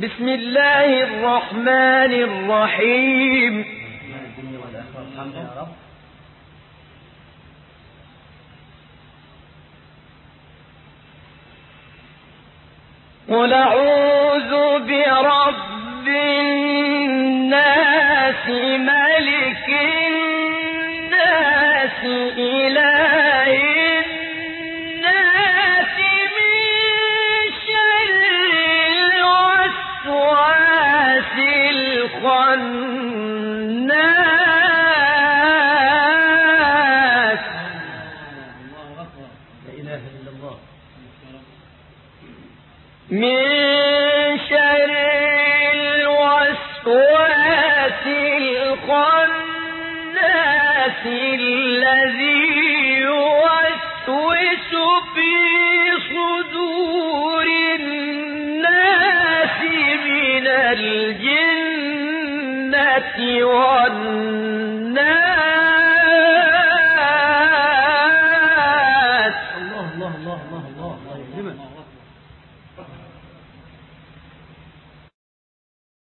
بسم الله الرحمن الرحيم. قل أعوذ برب الناس ملك الناس إله الناس من شر الوسواس الخناس. لا إله إلا الله. من شر الوسواس الخناس الذي يوسوس في صدور الناس من الجنة والناس.